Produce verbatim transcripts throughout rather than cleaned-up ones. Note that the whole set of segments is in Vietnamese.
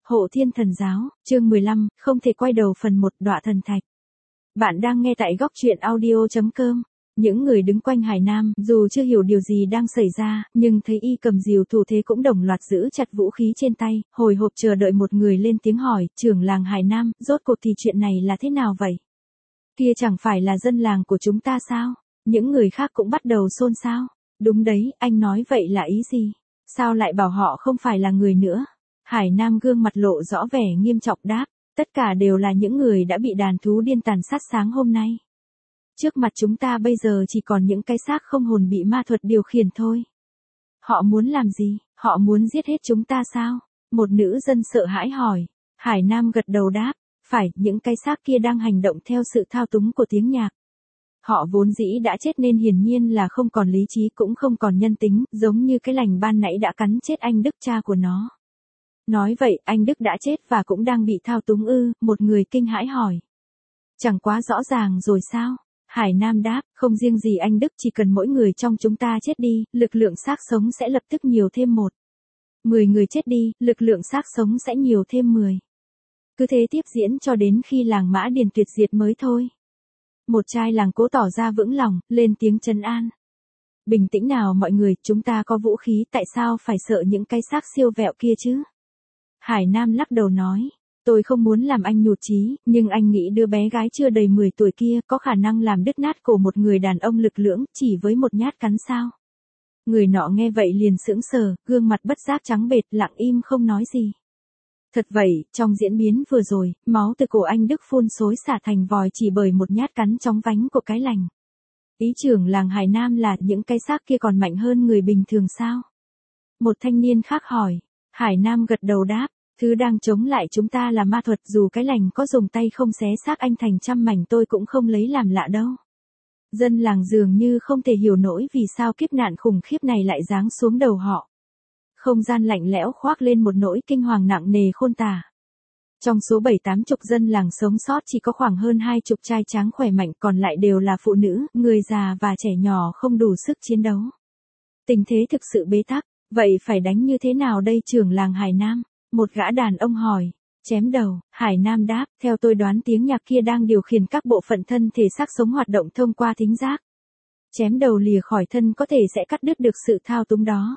Hộ Thiên Thần Giáo, chương mười lăm, không thể quay đầu phần một, Đọa Thần Thạch. Bạn đang nghe tại góc truyện audio.com. Những người đứng quanh Hải Nam, dù chưa hiểu điều gì đang xảy ra, nhưng thấy y cầm rìu thủ thế cũng đồng loạt giữ chặt vũ khí trên tay, hồi hộp chờ đợi một người lên tiếng hỏi, trưởng làng Hải Nam, rốt cuộc thì chuyện này là thế nào vậy? Kia chẳng phải là dân làng của chúng ta sao? Những người khác cũng bắt đầu xôn xao. Đúng đấy, anh nói vậy là ý gì? Sao lại bảo họ không phải là người nữa? Hải Nam gương mặt lộ rõ vẻ nghiêm trọng đáp, tất cả đều là những người đã bị đàn thú điên tàn sát sáng hôm nay. Trước mặt chúng ta bây giờ chỉ còn những cái xác không hồn bị ma thuật điều khiển thôi. Họ muốn làm gì? Họ muốn giết hết chúng ta sao? Một nữ dân sợ hãi hỏi. Hải Nam gật đầu đáp, phải, những cái xác kia đang hành động theo sự thao túng của tiếng nhạc. Họ vốn dĩ đã chết nên hiển nhiên là không còn lý trí cũng không còn nhân tính, giống như cái lành ban nãy đã cắn chết anh Đức cha của nó. Nói vậy, anh Đức đã chết và cũng đang bị thao túng ư? Một người kinh hãi hỏi. Chẳng quá rõ ràng rồi sao? Hải Nam đáp, không riêng gì anh Đức, chỉ cần mỗi người trong chúng ta chết đi, lực lượng xác sống sẽ lập tức nhiều thêm một. Mười người chết đi, lực lượng xác sống sẽ nhiều thêm mười. Cứ thế tiếp diễn cho đến khi làng Mã Điền tuyệt diệt mới thôi. Một trai làng cố tỏ ra vững lòng, lên tiếng trấn an. Bình tĩnh nào mọi người, chúng ta có vũ khí, tại sao phải sợ những cái xác siêu vẹo kia chứ? Hải Nam lắc đầu nói, tôi không muốn làm anh nhụt chí, nhưng anh nghĩ đứa bé gái chưa đầy mười tuổi kia có khả năng làm đứt nát cổ một người đàn ông lực lưỡng chỉ với một nhát cắn sao? Người nọ nghe vậy liền sững sờ, gương mặt bất giác trắng bệch, lặng im không nói gì. Thật vậy, trong diễn biến vừa rồi, máu từ cổ anh Đức phun xối xả thành vòi chỉ bởi một nhát cắn chóng vánh của cái lành. Ý trưởng làng Hải Nam là những cái xác kia còn mạnh hơn người bình thường sao? Một thanh niên khác hỏi. Hải Nam gật đầu đáp, thứ đang chống lại chúng ta là ma thuật, dù cái lành có dùng tay không xé xác anh thành trăm mảnh tôi cũng không lấy làm lạ đâu. Dân làng dường như không thể hiểu nổi vì sao kiếp nạn khủng khiếp này lại giáng xuống đầu họ. Không gian lạnh lẽo khoác lên một nỗi kinh hoàng nặng nề khôn tả. Trong số bảy tám chục dân làng sống sót chỉ có khoảng hơn hai chục trai tráng khỏe mạnh, còn lại đều là phụ nữ, người già và trẻ nhỏ không đủ sức chiến đấu. Tình thế thực sự bế tắc, vậy phải đánh như thế nào đây trưởng làng Hải Nam? Một gã đàn ông hỏi. Chém đầu, Hải Nam đáp, theo tôi đoán tiếng nhạc kia đang điều khiển các bộ phận thân thể xác sống hoạt động thông qua thính giác. Chém đầu lìa khỏi thân có thể sẽ cắt đứt được sự thao túng đó.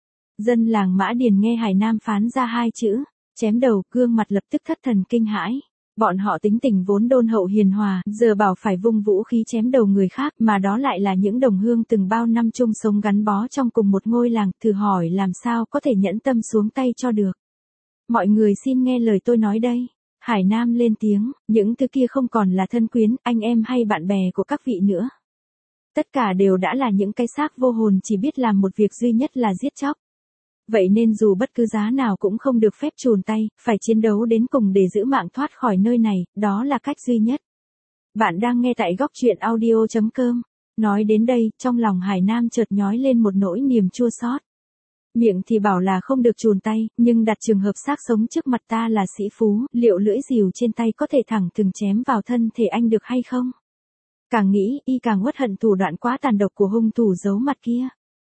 Dân làng Mã Điền nghe Hải Nam phán ra hai chữ, chém đầu, gương mặt lập tức thất thần kinh hãi. Bọn họ tính tình vốn đôn hậu hiền hòa, giờ bảo phải vung vũ khí chém đầu người khác, mà đó lại là những đồng hương từng bao năm chung sống gắn bó trong cùng một ngôi làng, thử hỏi làm sao có thể nhẫn tâm xuống tay cho được. Mọi người xin nghe lời tôi nói đây. Hải Nam lên tiếng, những thứ kia không còn là thân quyến, anh em hay bạn bè của các vị nữa. Tất cả đều đã là những cái xác vô hồn chỉ biết làm một việc duy nhất là giết chóc. Vậy nên dù bất cứ giá nào cũng không được phép chùn tay, phải chiến đấu đến cùng để giữ mạng thoát khỏi nơi này, đó là cách duy nhất. Bạn đang nghe tại góc truyện audio.com. Nói đến đây, trong lòng Hải Nam chợt nhói lên một nỗi niềm chua xót. Miệng thì bảo là không được chùn tay, nhưng đặt trường hợp xác sống trước mặt ta là sĩ phú, liệu lưỡi rìu trên tay có thể thẳng thừng chém vào thân thể anh được hay không? Càng nghĩ, y càng uất hận thủ đoạn quá tàn độc của hung thủ giấu mặt kia.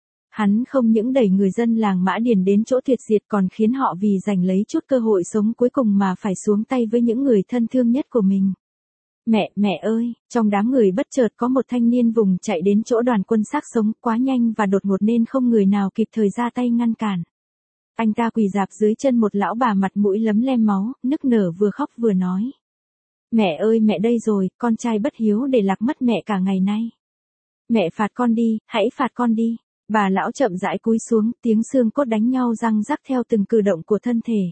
Hắn không những đẩy người dân làng Mã Điền đến chỗ tuyệt diệt còn khiến họ vì giành lấy chút cơ hội sống cuối cùng mà phải xuống tay với những người thân thương nhất của mình. Mẹ, mẹ ơi, trong đám người bất chợt có một thanh niên vùng chạy đến chỗ đoàn quân xác sống, quá nhanh và đột ngột nên không người nào kịp thời ra tay ngăn cản. Anh ta quỳ rạp dưới chân một lão bà mặt mũi lấm lem máu, nức nở vừa khóc vừa nói. Mẹ ơi mẹ đây rồi, con trai bất hiếu để lạc mất mẹ cả ngày nay. Mẹ phạt con đi, hãy phạt con đi. Bà lão chậm rãi cúi xuống, tiếng xương cốt đánh nhau răng rắc theo từng cử động của thân thể.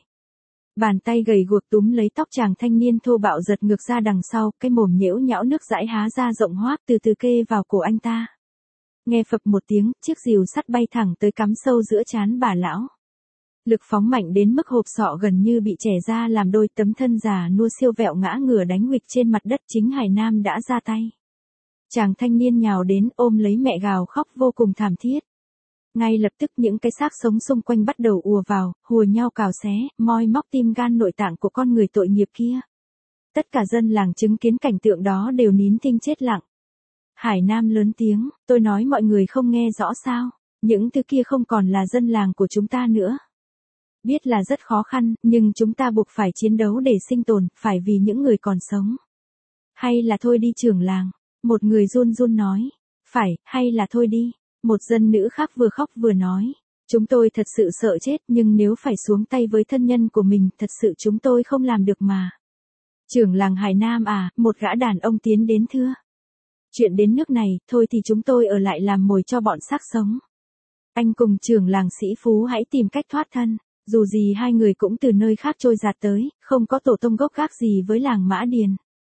Bàn tay gầy guộc túm lấy tóc chàng thanh niên thô bạo giật ngược ra đằng sau, cái mồm nhễu nhão nước dãi há ra rộng hoác từ từ kê vào cổ anh ta. Nghe phập một tiếng, chiếc rìu sắt bay thẳng tới cắm sâu giữa trán bà lão. Lực phóng mạnh đến mức hộp sọ gần như bị chẻ ra làm đôi, tấm thân già nua siêu vẹo ngã ngửa đánh huỵch trên mặt đất. Chính Hải Nam đã ra tay. Chàng thanh niên nhào đến ôm lấy mẹ gào khóc vô cùng thảm thiết. Ngay lập tức những cái xác sống xung quanh bắt đầu ùa vào, hùa nhau cào xé, moi móc tim gan nội tạng của con người tội nghiệp kia. Tất cả dân làng chứng kiến cảnh tượng đó đều nín thinh chết lặng. Hải Nam lớn tiếng, tôi nói mọi người không nghe rõ sao, những thứ kia không còn là dân làng của chúng ta nữa. Biết là rất khó khăn, nhưng chúng ta buộc phải chiến đấu để sinh tồn, phải vì những người còn sống. Hay là thôi đi trưởng làng, một người run run nói. Phải, hay là thôi đi, một dân nữ khác vừa khóc vừa nói. Chúng tôi thật sự sợ chết, nhưng nếu phải xuống tay với thân nhân của mình, thật sự chúng tôi không làm được mà. Trưởng làng Hải Nam à, một gã đàn ông tiến đến thưa. Chuyện đến nước này, thôi thì chúng tôi ở lại làm mồi cho bọn xác sống. Anh cùng trưởng làng Sĩ Phú hãy tìm cách thoát thân, dù gì hai người cũng từ nơi khác trôi giạt tới, không có tổ tông gốc gác gì với làng Mã Điền.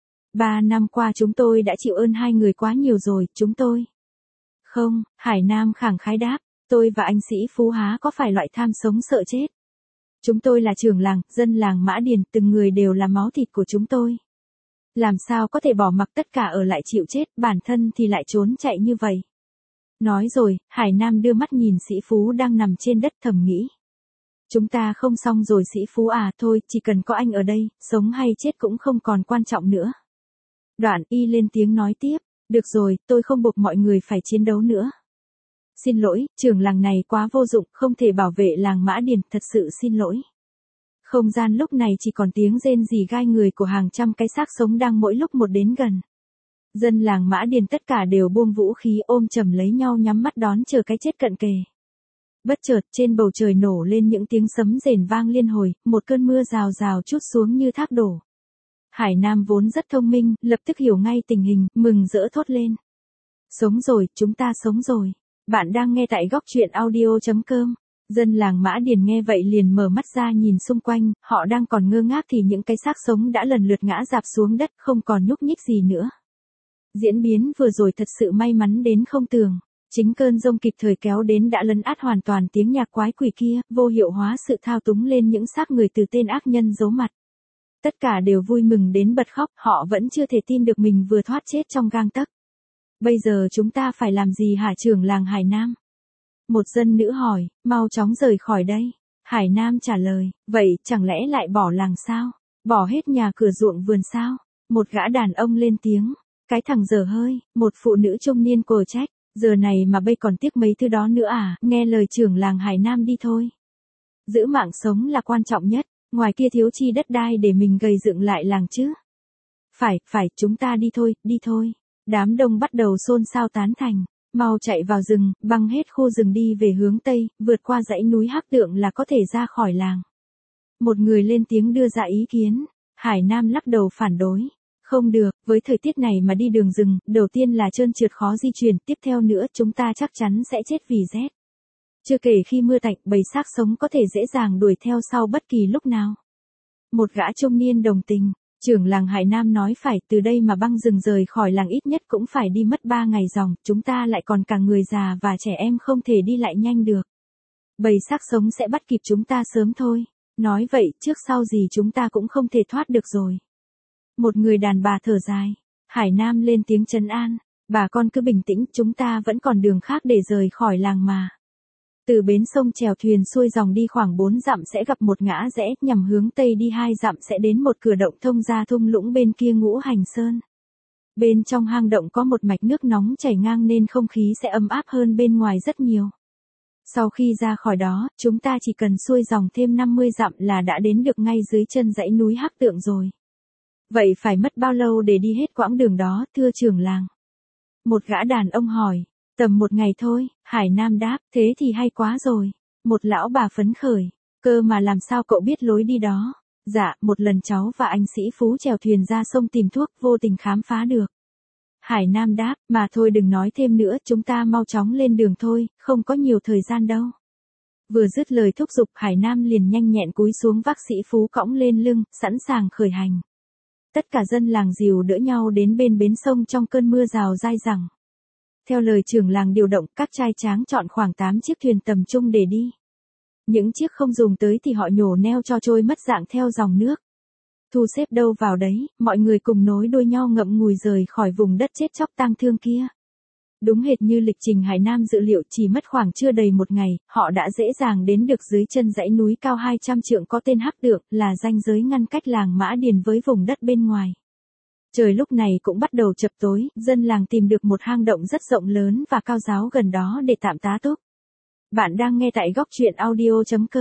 Ba năm qua chúng tôi đã chịu ơn hai người quá nhiều rồi, chúng tôi. Không, Hải Nam khẳng khái đáp, tôi và anh Sĩ Phú há có phải loại tham sống sợ chết. Chúng tôi là trưởng làng, dân làng Mã Điền, từng người đều là máu thịt của chúng tôi. Làm sao có thể bỏ mặc tất cả ở lại chịu chết, bản thân thì lại trốn chạy như vậy. Nói rồi, Hải Nam đưa mắt nhìn Sĩ Phú đang nằm trên đất thầm nghĩ. Chúng ta không xong rồi Sĩ Phú à, thôi, chỉ cần có anh ở đây, sống hay chết cũng không còn quan trọng nữa. Đoạn y lên tiếng nói tiếp, được rồi, tôi không buộc mọi người phải chiến đấu nữa. Xin lỗi, trưởng làng này quá vô dụng, không thể bảo vệ làng Mã Điền, thật sự xin lỗi. Không gian lúc này chỉ còn tiếng rên rỉ gai người của hàng trăm cái xác sống đang mỗi lúc một đến gần. Dân làng Mã Điền tất cả đều buông vũ khí ôm chầm lấy nhau nhắm mắt đón chờ cái chết cận kề. Bất chợt trên bầu trời nổ lên những tiếng sấm rền vang liên hồi, một cơn mưa rào rào trút xuống như thác đổ. Hải Nam vốn rất thông minh, lập tức hiểu ngay tình hình, mừng rỡ thốt lên. Sống rồi, chúng ta sống rồi. Bạn đang nghe tại góc truyện audio chấm com. Dân làng Mã Điền nghe vậy liền mở mắt ra nhìn xung quanh, họ đang còn ngơ ngác thì những cái xác sống đã lần lượt ngã rạp xuống đất, không còn nhúc nhích gì nữa. Diễn biến vừa rồi thật sự may mắn đến không tưởng. Chính cơn giông kịp thời kéo đến đã lấn át hoàn toàn tiếng nhạc quái quỷ kia, vô hiệu hóa sự thao túng lên những xác người từ tên ác nhân giấu mặt. Tất cả đều vui mừng đến bật khóc, họ vẫn chưa thể tin được mình vừa thoát chết trong gang tấc. Bây giờ chúng ta phải làm gì hả trưởng làng Hải Nam? Một dân nữ hỏi, mau chóng rời khỏi đây. Hải Nam trả lời, vậy chẳng lẽ lại bỏ làng sao? Bỏ hết nhà cửa ruộng vườn sao? Một gã đàn ông lên tiếng, cái thằng dở hơi, một phụ nữ trung niên cồ trách, giờ này mà bây còn tiếc mấy thứ đó nữa à, nghe lời trưởng làng Hải Nam đi thôi. Giữ mạng sống là quan trọng nhất, ngoài kia thiếu chi đất đai để mình gầy dựng lại làng chứ. Phải, phải, chúng ta đi thôi, đi thôi. Đám đông bắt đầu xôn xao tán thành. Mau chạy vào rừng, băng hết khu rừng đi về hướng Tây, vượt qua dãy núi Hắc Tượng là có thể ra khỏi làng. Một người lên tiếng đưa ra ý kiến, Hải Nam lắc đầu phản đối. Không được, với thời tiết này mà đi đường rừng, đầu tiên là trơn trượt khó di chuyển, tiếp theo nữa chúng ta chắc chắn sẽ chết vì rét. Chưa kể khi mưa tạnh, bầy xác sống có thể dễ dàng đuổi theo sau bất kỳ lúc nào. Một gã trung niên đồng tình. Trưởng làng Hải Nam nói phải, từ đây mà băng rừng rời khỏi làng ít nhất cũng phải đi mất ba ngày dòng, chúng ta lại còn cả người già và trẻ em không thể đi lại nhanh được. Bầy xác sống sẽ bắt kịp chúng ta sớm thôi. Nói vậy, trước sau gì chúng ta cũng không thể thoát được rồi. Một người đàn bà thở dài. Hải Nam lên tiếng trấn an. Bà con cứ bình tĩnh, chúng ta vẫn còn đường khác để rời khỏi làng mà. Từ bến sông chèo thuyền xuôi dòng đi khoảng bốn dặm sẽ gặp một ngã rẽ, nhằm hướng Tây đi hai dặm sẽ đến một cửa động thông ra thung lũng bên kia Ngũ Hành Sơn. Bên trong hang động có một mạch nước nóng chảy ngang nên không khí sẽ ấm áp hơn bên ngoài rất nhiều. Sau khi ra khỏi đó, chúng ta chỉ cần xuôi dòng thêm năm mươi dặm là đã đến được ngay dưới chân dãy núi Hắc Tượng rồi. Vậy phải mất bao lâu để đi hết quãng đường đó, thưa trưởng làng? Một gã đàn ông hỏi. Tầm một ngày thôi, Hải Nam đáp, thế thì hay quá rồi. Một lão bà phấn khởi, cơ mà làm sao cậu biết lối đi đó? Dạ, một lần cháu và anh Sĩ Phú chèo thuyền ra sông tìm thuốc, vô tình khám phá được. Hải Nam đáp, mà thôi đừng nói thêm nữa, chúng ta mau chóng lên đường thôi, không có nhiều thời gian đâu. Vừa dứt lời thúc giục, Hải Nam liền nhanh nhẹn cúi xuống vác Sĩ Phú cõng lên lưng, sẵn sàng khởi hành. Tất cả dân làng dìu đỡ nhau đến bên bến sông trong cơn mưa rào dai dẳng. Theo lời trưởng làng điều động, các trai tráng chọn khoảng tám chiếc thuyền tầm trung để đi. Những chiếc không dùng tới thì họ nhổ neo cho trôi mất dạng theo dòng nước. Thu xếp đâu vào đấy, mọi người cùng nối đuôi nhau ngậm ngùi rời khỏi vùng đất chết chóc tang thương kia. Đúng hệt như lịch trình Hải Nam dự liệu, chỉ mất khoảng chưa đầy một ngày, họ đã dễ dàng đến được dưới chân dãy núi cao hai trăm trượng có tên Hắc Tượng, là ranh giới ngăn cách làng Mã Điền với vùng đất bên ngoài. Trời lúc này cũng bắt đầu chập tối, dân làng tìm được một hang động rất rộng lớn và cao ráo gần đó để tạm tá túc. Bạn đang nghe tại góc truyện audio chấm com.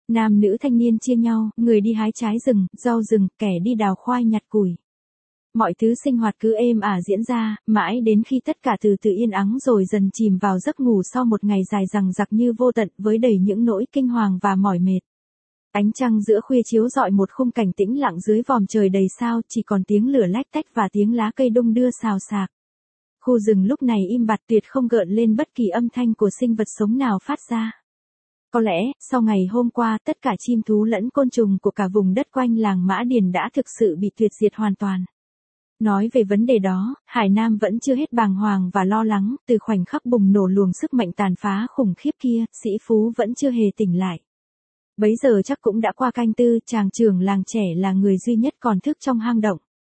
Nam nữ thanh niên chia nhau, người đi hái trái rừng, rau rừng, kẻ đi đào khoai nhặt củi. Mọi thứ sinh hoạt cứ êm ả diễn ra, mãi đến khi tất cả từ từ yên ắng rồi dần chìm vào giấc ngủ sau một ngày dài dằng dặc như vô tận với đầy những nỗi kinh hoàng và mỏi mệt. Ánh trăng giữa khuya chiếu rọi một khung cảnh tĩnh lặng dưới vòm trời đầy sao, chỉ còn tiếng lửa lách tách và tiếng lá cây đung đưa xào xạc. Khu rừng lúc này im bặt tuyệt không gợn lên bất kỳ âm thanh của sinh vật sống nào phát ra. Có lẽ, sau ngày hôm qua tất cả chim thú lẫn côn trùng của cả vùng đất quanh làng Mã Điền đã thực sự bị tuyệt diệt hoàn toàn. Nói về vấn đề đó, Hải Nam vẫn chưa hết bàng hoàng và lo lắng, từ khoảnh khắc bùng nổ luồng sức mạnh tàn phá khủng khiếp kia, Sĩ Phú vẫn chưa hề tỉnh lại. Bấy giờ chắc cũng đã qua canh tư, chàng trưởng làng trẻ là người duy nhất còn thức trong hang động.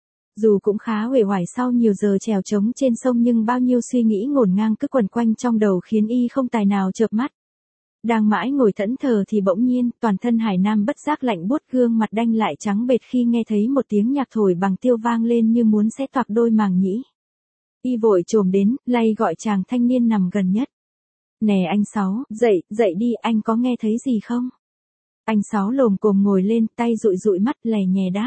Dù cũng khá uể oải sau nhiều giờ trèo trống trên sông nhưng bao nhiêu suy nghĩ ngổn ngang cứ quẩn quanh trong đầu khiến y không tài nào chợp mắt. Đang mãi ngồi thẫn thờ thì bỗng nhiên, toàn thân Hải Nam bất giác lạnh buốt, gương mặt đanh lại trắng bệch khi nghe thấy một tiếng nhạc thổi bằng tiêu vang lên như muốn xé toạc đôi màng nhĩ. Y vội chồm đến, lay gọi chàng thanh niên nằm gần nhất. Nè anh Sáu, dậy, dậy đi, anh có nghe thấy gì không? Anh Sáu lồm cồm ngồi lên, tay dụi dụi mắt lè nhè đáp.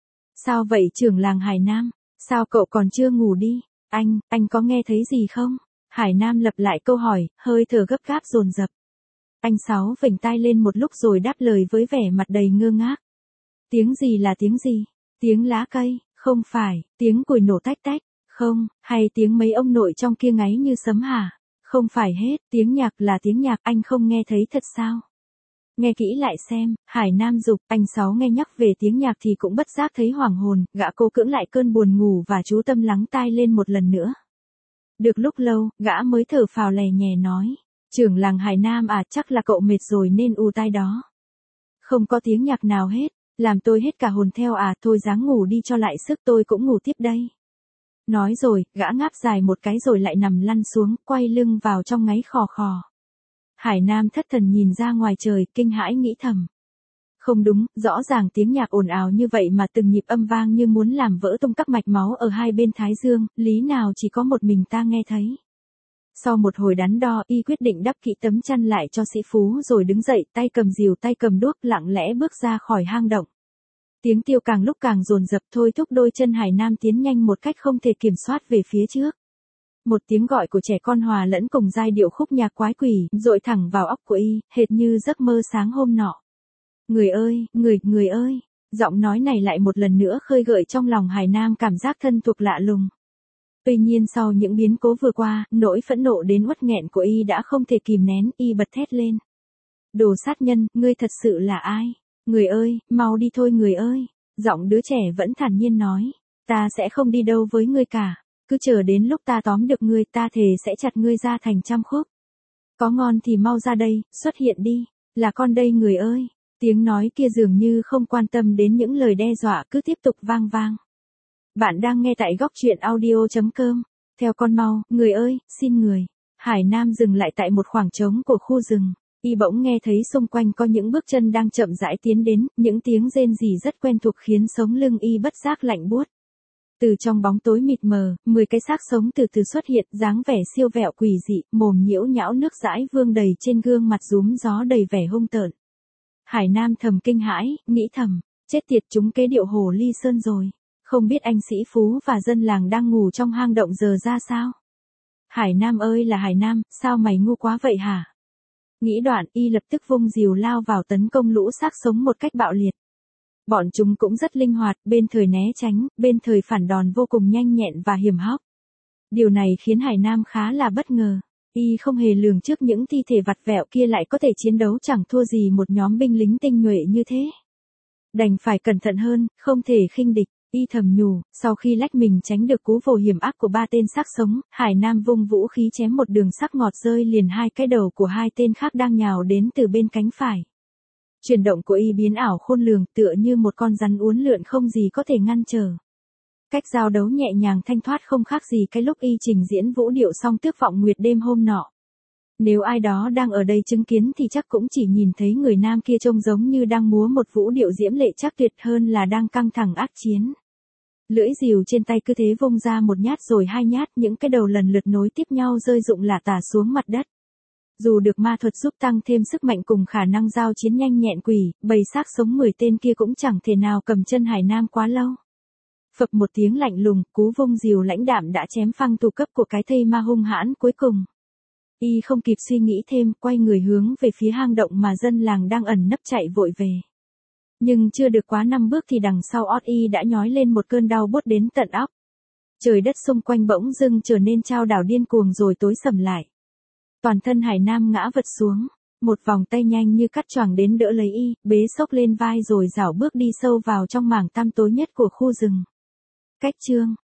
Sao vậy trưởng làng Hải Nam? Sao cậu còn chưa ngủ đi? Anh, anh có nghe thấy gì không? Hải Nam lặp lại câu hỏi, hơi thở gấp gáp dồn dập. Anh Sáu vểnh tai lên một lúc rồi đáp lời với vẻ mặt đầy ngơ ngác. Tiếng gì là tiếng gì? Tiếng lá cây, không phải, tiếng củi nổ tách tách, không, hay tiếng mấy ông nội trong kia ngáy như sấm hả? Không phải hết, tiếng nhạc là tiếng nhạc, anh không nghe thấy thật sao? Nghe kỹ lại xem, Hải Nam giục, anh Sáu nghe nhắc về tiếng nhạc thì cũng bất giác thấy hoảng hồn, gã cố cưỡng lại cơn buồn ngủ và chú tâm lắng tai lên một lần nữa. Được lúc lâu, gã mới thở phào lè nhè nói. Trưởng làng Hải Nam à, chắc là cậu mệt rồi nên ù tai đó. Không có tiếng nhạc nào hết, làm tôi hết cả hồn theo à, thôi ráng ngủ đi cho lại sức, tôi cũng ngủ tiếp đây. Nói rồi, gã ngáp dài một cái rồi lại nằm lăn xuống, quay lưng vào trong ngáy khò khò. Hải Nam thất thần nhìn ra ngoài trời, kinh hãi nghĩ thầm. Không đúng, rõ ràng tiếng nhạc ồn ào như vậy mà từng nhịp âm vang như muốn làm vỡ tung các mạch máu ở hai bên thái dương, lý nào chỉ có một mình ta nghe thấy. Sau một hồi đắn đo, y quyết định đắp kỹ tấm chăn lại cho Sĩ Phú rồi đứng dậy, tay cầm rìu tay cầm đuốc, lặng lẽ bước ra khỏi hang động. Tiếng tiêu càng lúc càng dồn dập thôi thúc đôi chân Hải Nam tiến nhanh một cách không thể kiểm soát về phía trước. Một tiếng gọi của trẻ con hòa lẫn cùng giai điệu khúc nhạc quái quỷ, dội thẳng vào óc của y, hệt như giấc mơ sáng hôm nọ. Người ơi, người, người ơi, giọng nói này lại một lần nữa khơi gợi trong lòng Hải Nam cảm giác thân thuộc lạ lùng. Tuy nhiên sau những biến cố vừa qua, nỗi phẫn nộ đến uất nghẹn của y đã không thể kìm nén, y bật thét lên. Đồ sát nhân, ngươi thật sự là ai? Người ơi, mau đi thôi người ơi. Giọng đứa trẻ vẫn thản nhiên nói. Ta sẽ không đi đâu với ngươi cả. Cứ chờ đến lúc ta tóm được ngươi, ta thề sẽ chặt ngươi ra thành trăm khúc. Có ngon thì mau ra đây, xuất hiện đi. Là con đây người ơi. Tiếng nói kia dường như không quan tâm đến những lời đe dọa cứ tiếp tục vang vang. Bạn đang nghe tại góc truyện audio chấm com. Theo con mau, người ơi, xin người. Hải Nam dừng lại tại một khoảng trống của khu rừng. Y bỗng nghe thấy xung quanh có những bước chân đang chậm rãi tiến đến, những tiếng rên rỉ rất quen thuộc khiến sống lưng y bất giác lạnh buốt. Từ trong bóng tối mịt mờ, mười cái xác sống từ từ xuất hiện, dáng vẻ siêu vẹo quỷ dị, mồm nhiễu nhão nước dãi vương đầy trên gương mặt rúm gió đầy vẻ hung tợn. Hải Nam thầm kinh hãi, nghĩ thầm, chết tiệt chúng kế điệu hồ ly sơn rồi. Không biết anh Sĩ Phú và dân làng đang ngủ trong hang động giờ ra sao? Hải Nam ơi là Hải Nam, sao mày ngu quá vậy hả? Nghĩ đoạn, y lập tức vung rìu lao vào tấn công lũ xác sống một cách bạo liệt. Bọn chúng cũng rất linh hoạt, bên thời né tránh, bên thời phản đòn vô cùng nhanh nhẹn và hiểm hóc. Điều này khiến Hải Nam khá là bất ngờ. Y không hề lường trước những thi thể vặt vẹo kia lại có thể chiến đấu chẳng thua gì một nhóm binh lính tinh nhuệ như thế. Đành phải cẩn thận hơn, không thể khinh địch. Y thầm nhủ, sau khi lách mình tránh được cú vồ hiểm ác của ba tên xác sống, Hải Nam vung vũ khí chém một đường sắc ngọt rơi liền hai cái đầu của hai tên khác đang nhào đến từ bên cánh phải. Chuyển động của y biến ảo khôn lường, tựa như một con rắn uốn lượn không gì có thể ngăn trở. Cách giao đấu nhẹ nhàng thanh thoát không khác gì cái lúc y trình diễn vũ điệu song tước vọng nguyệt đêm hôm nọ. Nếu ai đó đang ở đây chứng kiến thì chắc cũng chỉ nhìn thấy người nam kia trông giống như đang múa một vũ điệu diễm lệ chắc tuyệt hơn là đang căng thẳng ác chiến. Lưỡi rìu trên tay cứ thế vung ra một nhát rồi hai nhát, những cái đầu lần lượt nối tiếp nhau rơi rụng lả tả xuống mặt đất. Dù được ma thuật giúp tăng thêm sức mạnh cùng khả năng giao chiến nhanh nhẹn quỷ, bầy xác sống mười tên kia cũng chẳng thể nào cầm chân Hải Nam quá lâu. Phập một tiếng lạnh lùng, cú vung rìu lãnh đạm đã chém phăng tù cấp của cái thây ma hung hãn cuối cùng. Y không kịp suy nghĩ thêm, quay người hướng về phía hang động mà dân làng đang ẩn nấp chạy vội về. Nhưng chưa được quá năm bước thì đằng sau ót y đã nhói lên một cơn đau buốt đến tận óc. Trời đất xung quanh bỗng dưng trở nên chao đảo điên cuồng rồi tối sầm lại. Toàn thân Hải Nam ngã vật xuống, một vòng tay nhanh như cắt choàng đến đỡ lấy y, bế xốc lên vai rồi rảo bước đi sâu vào trong mảng tăm tối nhất của khu rừng. Cách chương